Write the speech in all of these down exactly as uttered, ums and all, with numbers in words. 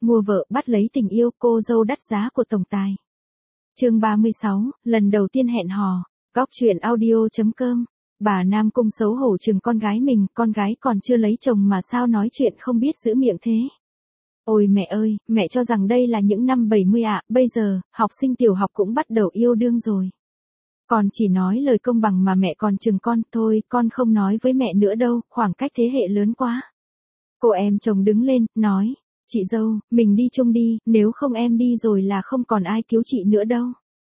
mua vợ, bắt lấy tình yêu, cô dâu đắt giá của tổng tài. Chương ba mươi sáu, lần đầu tiên hẹn hò. Góc truyện audio.com. Bà Nam Cung xấu hổ chừng con gái mình, con gái còn chưa lấy chồng mà sao nói chuyện không biết giữ miệng thế. Ôi mẹ ơi, mẹ cho rằng đây là những năm bảy mươi ạ, bây giờ, học sinh tiểu học cũng bắt đầu yêu đương rồi. Còn chỉ nói lời công bằng mà mẹ còn chừng con, thôi, con không nói với mẹ nữa đâu, khoảng cách thế hệ lớn quá. Cô em chồng đứng lên, nói, chị dâu, mình đi chung đi, nếu không em đi rồi là không còn ai cứu chị nữa đâu.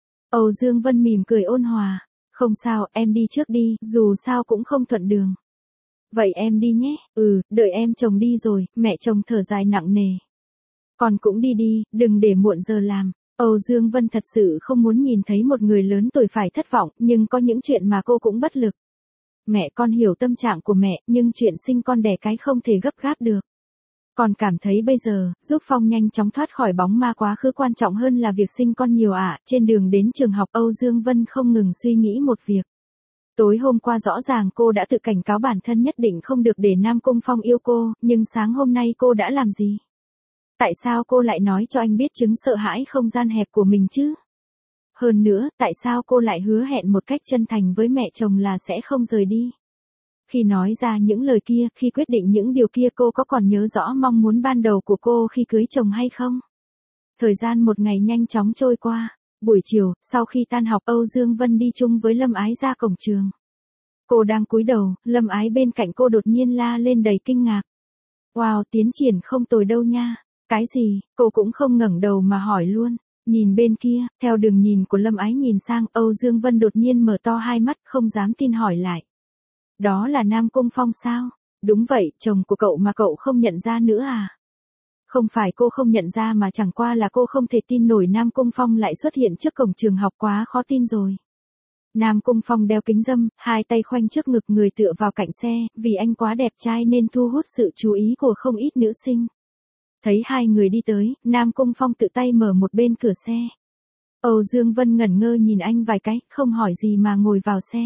Âu Dương Vân mỉm cười ôn hòa, không sao, em đi trước đi, dù sao cũng không thuận đường. Vậy em đi nhé, ừ, đợi em chồng đi rồi, mẹ chồng thở dài nặng nề. Con cũng đi đi, đừng để muộn giờ làm. Âu Dương Vân thật sự không muốn nhìn thấy một người lớn tuổi phải thất vọng, nhưng có những chuyện mà cô cũng bất lực. Mẹ con hiểu tâm trạng của mẹ, nhưng chuyện sinh con đẻ cái không thể gấp gáp được. Còn cảm thấy bây giờ, giúp Phong nhanh chóng thoát khỏi bóng ma quá khứ quan trọng hơn là việc sinh con nhiều ạ. À. Trên đường đến trường học Âu Dương Vân không ngừng suy nghĩ một việc. Tối hôm qua rõ ràng cô đã tự cảnh cáo bản thân nhất định không được để Nam Cung Phong yêu cô, nhưng sáng hôm nay cô đã làm gì? Tại sao cô lại nói cho anh biết chứng sợ hãi không gian hẹp của mình chứ? Hơn nữa, tại sao cô lại hứa hẹn một cách chân thành với mẹ chồng là sẽ không rời đi? Khi nói ra những lời kia, khi quyết định những điều kia cô có còn nhớ rõ mong muốn ban đầu của cô khi cưới chồng hay không? Thời gian một ngày nhanh chóng trôi qua. Buổi chiều, sau khi tan học Âu Dương Vân đi chung với Lâm Ái ra cổng trường. Cô đang cúi đầu, Lâm Ái bên cạnh cô đột nhiên la lên đầy kinh ngạc. Wow, tiến triển không tồi đâu nha. Cái gì, cô cũng không ngẩng đầu mà hỏi luôn. Nhìn bên kia, theo đường nhìn của Lâm Ái nhìn sang, Âu Dương Vân đột nhiên mở to hai mắt không dám tin hỏi lại. Đó là Nam Cung Phong sao? Đúng vậy, chồng của cậu mà cậu không nhận ra nữa à? Không phải cô không nhận ra mà chẳng qua là cô không thể tin nổi Nam Cung Phong lại xuất hiện trước cổng trường học, quá khó tin rồi. Nam Cung Phong đeo kính râm, hai tay khoanh trước ngực, người tựa vào cạnh xe, vì anh quá đẹp trai nên thu hút sự chú ý của không ít nữ sinh. Thấy hai người đi tới, Nam Cung Phong tự tay mở một bên cửa xe. Âu Dương Vân ngẩn ngơ nhìn anh vài cái, không hỏi gì mà ngồi vào xe.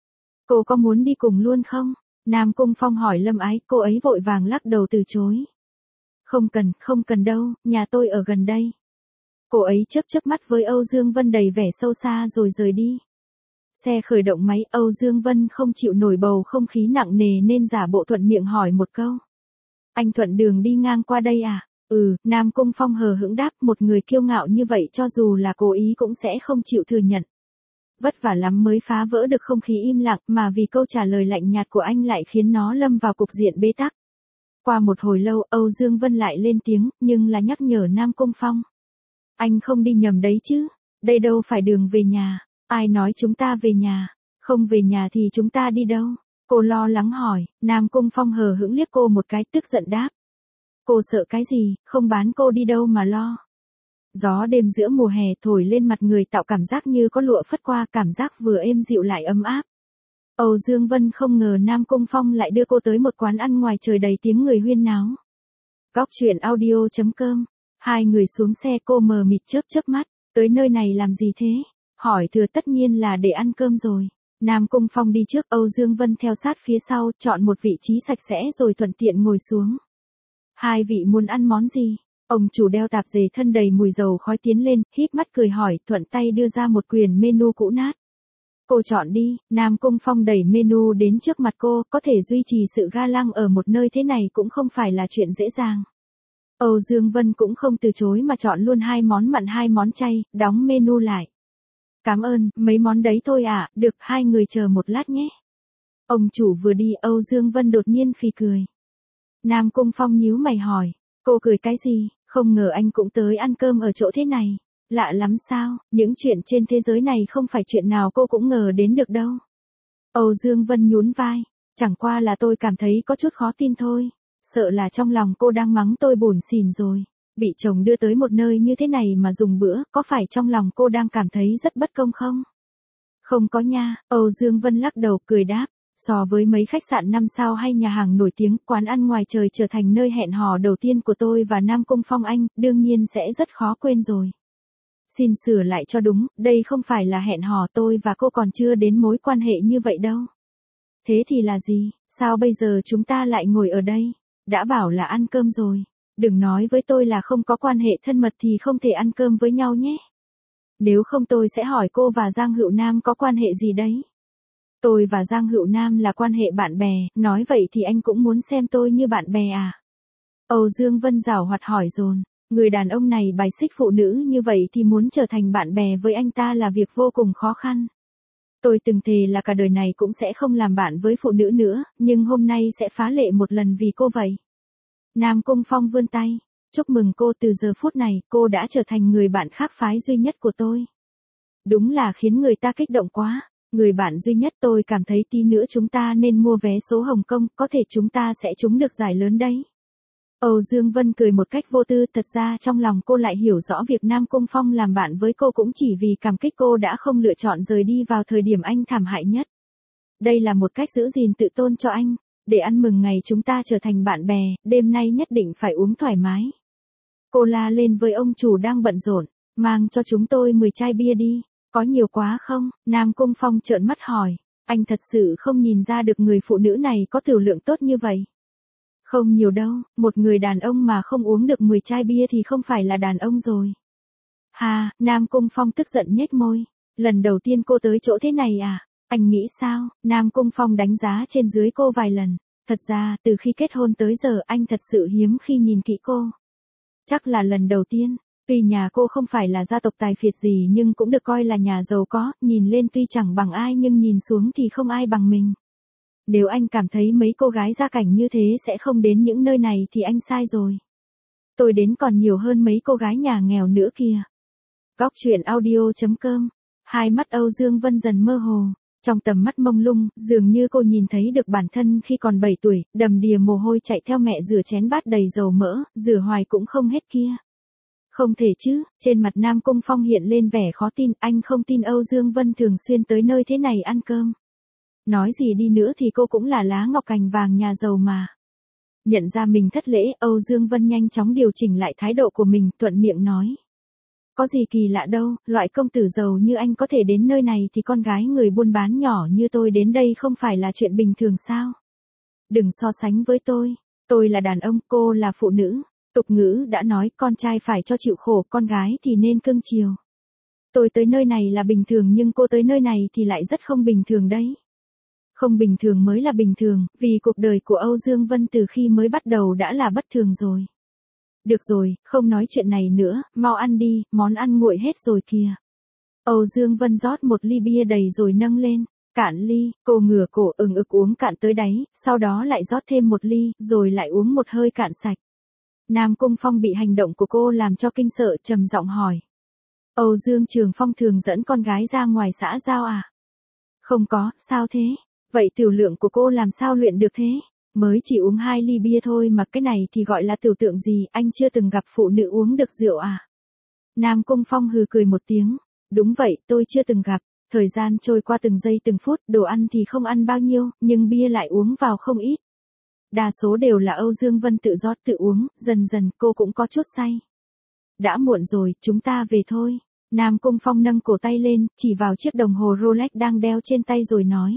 Cô có muốn đi cùng luôn không? Nam Cung Phong hỏi Lâm Ái, cô ấy vội vàng lắc đầu từ chối. Không cần, không cần đâu, nhà tôi ở gần đây. Cô ấy chớp chớp mắt với Âu Dương Vân đầy vẻ sâu xa rồi rời đi. Xe khởi động máy, Âu Dương Vân không chịu nổi bầu không khí nặng nề nên giả bộ thuận miệng hỏi một câu. Anh thuận đường đi ngang qua đây à? Ừ, Nam Cung Phong hờ hững đáp, một người kiêu ngạo như vậy cho dù là cố ý cũng sẽ không chịu thừa nhận. Vất vả lắm mới phá vỡ được không khí im lặng mà vì câu trả lời lạnh nhạt của anh lại khiến nó lâm vào cục diện bế tắc. Qua một hồi lâu Âu Dương Vân lại lên tiếng, nhưng là nhắc nhở Nam Cung Phong. Anh không đi nhầm đấy chứ, đây đâu phải đường về nhà, ai nói chúng ta về nhà, không về nhà thì chúng ta đi đâu? Cô lo lắng hỏi, Nam Cung Phong hờ hững liếc cô một cái tức giận đáp. Cô sợ cái gì, không bán cô đi đâu mà lo. Gió đêm giữa mùa hè thổi lên mặt người tạo cảm giác như có lụa phất qua, cảm giác vừa êm dịu lại ấm áp. Âu Dương Vân không ngờ Nam Cung Phong lại đưa cô tới một quán ăn ngoài trời đầy tiếng người huyên náo. Góc truyện audio.com. Hai người xuống xe, cô mờ mịt chớp chớp mắt, tới nơi này làm gì thế? Hỏi thừa tất nhiên là để ăn cơm rồi. Nam Cung Phong đi trước, Âu Dương Vân theo sát phía sau, chọn một vị trí sạch sẽ rồi thuận tiện ngồi xuống. Hai vị muốn ăn món gì? Ông chủ đeo tạp dề thân đầy mùi dầu khói tiến lên, híp mắt cười hỏi, thuận tay đưa ra một quyển menu cũ nát. Cô chọn đi. Nam Cung Phong đẩy menu đến trước mặt cô, có thể duy trì sự ga lăng ở một nơi thế này cũng không phải là chuyện dễ dàng. Âu Dương Vân cũng không từ chối mà chọn luôn hai món mặn hai món chay, đóng menu lại. Cảm ơn, mấy món đấy thôi à, được, hai người chờ một lát nhé. Ông chủ vừa đi, Âu Dương Vân đột nhiên phì cười. Nam Cung Phong nhíu mày hỏi, cô cười cái gì, không ngờ anh cũng tới ăn cơm ở chỗ thế này. Lạ lắm sao, những chuyện trên thế giới này không phải chuyện nào cô cũng ngờ đến được đâu. Âu Dương Vân nhún vai, chẳng qua là tôi cảm thấy có chút khó tin thôi, sợ là trong lòng cô đang mắng tôi buồn xỉn rồi. Bị chồng đưa tới một nơi như thế này mà dùng bữa, có phải trong lòng cô đang cảm thấy rất bất công không? Không có nha, Âu Dương Vân lắc đầu cười đáp. So với mấy khách sạn năm sao hay nhà hàng nổi tiếng, quán ăn ngoài trời trở thành nơi hẹn hò đầu tiên của tôi và Nam Cung Phong anh, đương nhiên sẽ rất khó quên rồi. Xin sửa lại cho đúng, đây không phải là hẹn hò, tôi và cô còn chưa đến mối quan hệ như vậy đâu. Thế thì là gì, sao bây giờ chúng ta lại ngồi ở đây? Đã bảo là ăn cơm rồi. Đừng nói với tôi là không có quan hệ thân mật thì không thể ăn cơm với nhau nhé. Nếu không tôi sẽ hỏi cô và Giang Hữu Nam có quan hệ gì đấy. Tôi và Giang Hữu Nam là quan hệ bạn bè, nói vậy thì anh cũng muốn xem tôi như bạn bè à? Âu Dương Vân giảo hoạt hỏi dồn, người đàn ông này bài xích phụ nữ như vậy thì muốn trở thành bạn bè với anh ta là việc vô cùng khó khăn. Tôi từng thề là cả đời này cũng sẽ không làm bạn với phụ nữ nữa, nhưng hôm nay sẽ phá lệ một lần vì cô vậy. Nam Cung Phong vươn tay, chúc mừng cô, từ giờ phút này cô đã trở thành người bạn khác phái duy nhất của tôi. Đúng là khiến người ta kích động quá, người bạn duy nhất, tôi cảm thấy tí nữa chúng ta nên mua vé số Hồng Kông, có thể chúng ta sẽ trúng được giải lớn đấy. Âu Dương Vân cười một cách vô tư, thật ra trong lòng cô lại hiểu rõ việc Nam Cung Phong làm bạn với cô cũng chỉ vì cảm kích cô đã không lựa chọn rời đi vào thời điểm anh thảm hại nhất. Đây là một cách giữ gìn tự tôn cho anh, để ăn mừng ngày chúng ta trở thành bạn bè, đêm nay nhất định phải uống thoải mái. Cô la lên với ông chủ đang bận rộn, mang cho chúng tôi mười chai bia đi, có nhiều quá không? Nam Cung Phong trợn mắt hỏi, anh thật sự không nhìn ra được người phụ nữ này có tiểu lượng tốt như vậy. Không nhiều đâu, một người đàn ông mà không uống được mười chai bia thì không phải là đàn ông rồi. Hà, Nam Cung Phong tức giận nhếch môi, lần đầu tiên cô tới chỗ thế này à? Anh nghĩ sao? Nam Cung Phong đánh giá trên dưới cô vài lần. Thật ra, từ khi kết hôn tới giờ anh thật sự hiếm khi nhìn kỹ cô. Chắc là lần đầu tiên, tuy nhà cô không phải là gia tộc tài phiệt gì nhưng cũng được coi là nhà giàu có, nhìn lên tuy chẳng bằng ai nhưng nhìn xuống thì không ai bằng mình. Nếu anh cảm thấy mấy cô gái gia cảnh như thế sẽ không đến những nơi này thì anh sai rồi. Tôi đến còn nhiều hơn mấy cô gái nhà nghèo nữa kìa. Góc truyện audio chấm com. Hai mắt Âu Dương Vân dần mơ hồ. Trong tầm mắt mông lung, dường như cô nhìn thấy được bản thân khi còn bảy tuổi, đầm đìa mồ hôi chạy theo mẹ rửa chén bát đầy dầu mỡ, rửa hoài cũng không hết kia. Không thể chứ, trên mặt Nam Cung Phong hiện lên vẻ khó tin, anh không tin Âu Dương Vân thường xuyên tới nơi thế này ăn cơm. Nói gì đi nữa thì cô cũng là lá ngọc cành vàng nhà giàu mà. Nhận ra mình thất lễ, Âu Dương Vân nhanh chóng điều chỉnh lại thái độ của mình, thuận miệng nói. Có gì kỳ lạ đâu, loại công tử giàu như anh có thể đến nơi này thì con gái người buôn bán nhỏ như tôi đến đây không phải là chuyện bình thường sao? Đừng so sánh với tôi, tôi là đàn ông, cô là phụ nữ. Tục ngữ đã nói con trai phải cho chịu khổ, con gái thì nên cưng chiều. Tôi tới nơi này là bình thường nhưng cô tới nơi này thì lại rất không bình thường đấy. Không bình thường mới là bình thường, vì cuộc đời của Âu Dương Vân từ khi mới bắt đầu đã là bất thường rồi. Được rồi, không nói chuyện này nữa, mau ăn đi, món ăn nguội hết rồi kìa. Âu Dương Vân rót một ly bia đầy rồi nâng lên, cạn ly, cô ngửa cổ ừng ực uống cạn tới đáy, sau đó lại rót thêm một ly, rồi lại uống một hơi cạn sạch. Nam Cung Phong bị hành động của cô làm cho kinh sợ, trầm giọng hỏi. Âu Dương Trường Phong thường dẫn con gái ra ngoài xã giao à? Không có, sao thế? Vậy tiểu lượng của cô làm sao luyện được thế? Mới chỉ uống hai ly bia thôi mà cái này thì gọi là tiểu tượng gì, anh chưa từng gặp phụ nữ uống được rượu à? Nam Cung Phong hừ cười một tiếng. Đúng vậy, tôi chưa từng gặp. Thời gian trôi qua từng giây từng phút, đồ ăn thì không ăn bao nhiêu, nhưng bia lại uống vào không ít. Đa số đều là Âu Dương Vân tự rót tự uống, dần dần cô cũng có chút say. Đã muộn rồi, chúng ta về thôi. Nam Cung Phong nâng cổ tay lên, chỉ vào chiếc đồng hồ Rolex đang đeo trên tay rồi nói.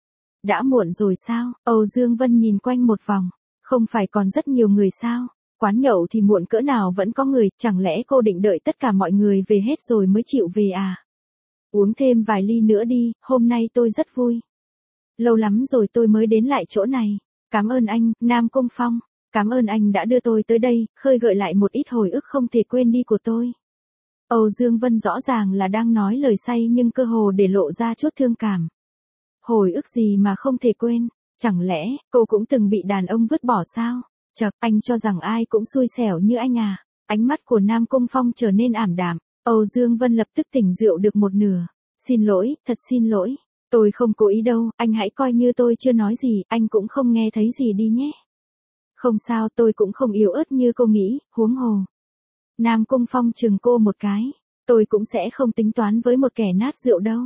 Đã muộn rồi sao? Âu Dương Vân nhìn quanh một vòng. Không phải còn rất nhiều người sao? Quán nhậu thì muộn cỡ nào vẫn có người, chẳng lẽ cô định đợi tất cả mọi người về hết rồi mới chịu về à? Uống thêm vài ly nữa đi, hôm nay tôi rất vui. Lâu lắm rồi tôi mới đến lại chỗ này. Cảm ơn anh, Nam Cung Phong. Cảm ơn anh đã đưa tôi tới đây, khơi gợi lại một ít hồi ức không thể quên đi của tôi. Âu Dương Vân rõ ràng là đang nói lời say nhưng cơ hồ để lộ ra chút thương cảm. Hồi ức gì mà không thể quên, chẳng lẽ cô cũng từng bị đàn ông vứt bỏ sao? Chậc, anh cho rằng ai cũng xui xẻo như anh à? Ánh mắt của Nam Cung Phong trở nên ảm đạm. Âu Dương Vân lập tức tỉnh rượu được một nửa. Xin lỗi, thật xin lỗi. Tôi không cố ý đâu, anh hãy coi như tôi chưa nói gì, anh cũng không nghe thấy gì đi nhé. Không sao, tôi cũng không yếu ớt như cô nghĩ, huống hồ. Nam Cung Phong chừng cô một cái. Tôi cũng sẽ không tính toán với một kẻ nát rượu đâu.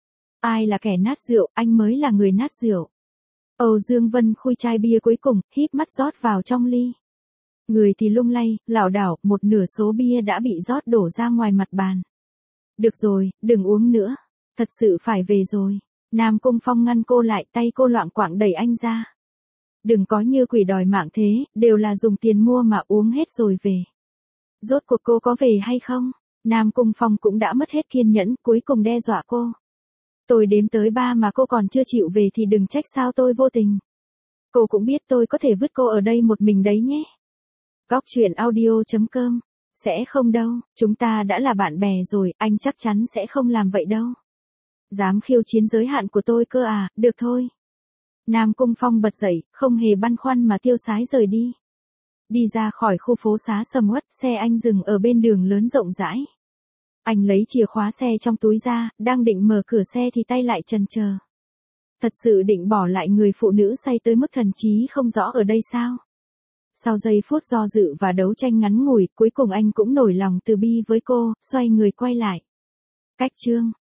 Ai là kẻ nát rượu, anh mới là người nát rượu. Âu Dương Vân khui chai bia cuối cùng, híp mắt rót vào trong ly. Người thì lung lay, lảo đảo, một nửa số bia đã bị rót đổ ra ngoài mặt bàn. Được rồi, đừng uống nữa. Thật sự phải về rồi. Nam Cung Phong ngăn cô lại, tay cô loạng quạng đẩy anh ra. Đừng có như quỷ đòi mạng thế, đều là dùng tiền mua mà uống hết rồi về. Rốt cuộc cô có về hay không? Nam Cung Phong cũng đã mất hết kiên nhẫn, cuối cùng đe dọa cô. Tôi đếm tới ba mà cô còn chưa chịu về thì đừng trách sao tôi vô tình. Cô cũng biết tôi có thể vứt cô ở đây một mình đấy nhé. Góc truyện audio.com. Sẽ không đâu, chúng ta đã là bạn bè rồi, anh chắc chắn sẽ không làm vậy đâu. Dám khiêu chiến giới hạn của tôi cơ à, được thôi. Nam Cung Phong bật dậy, không hề băn khoăn mà tiêu sái rời đi. Đi ra khỏi khu phố xá sầm uất, xe anh dừng ở bên đường lớn rộng rãi. Anh lấy chìa khóa xe trong túi ra, đang định mở cửa xe thì tay lại chần chờ. Thật sự định bỏ lại người phụ nữ say tới mức thần trí không rõ ở đây sao? Sau giây phút do dự và đấu tranh ngắn ngủi, cuối cùng anh cũng nổi lòng từ bi với cô, xoay người quay lại. Cách chương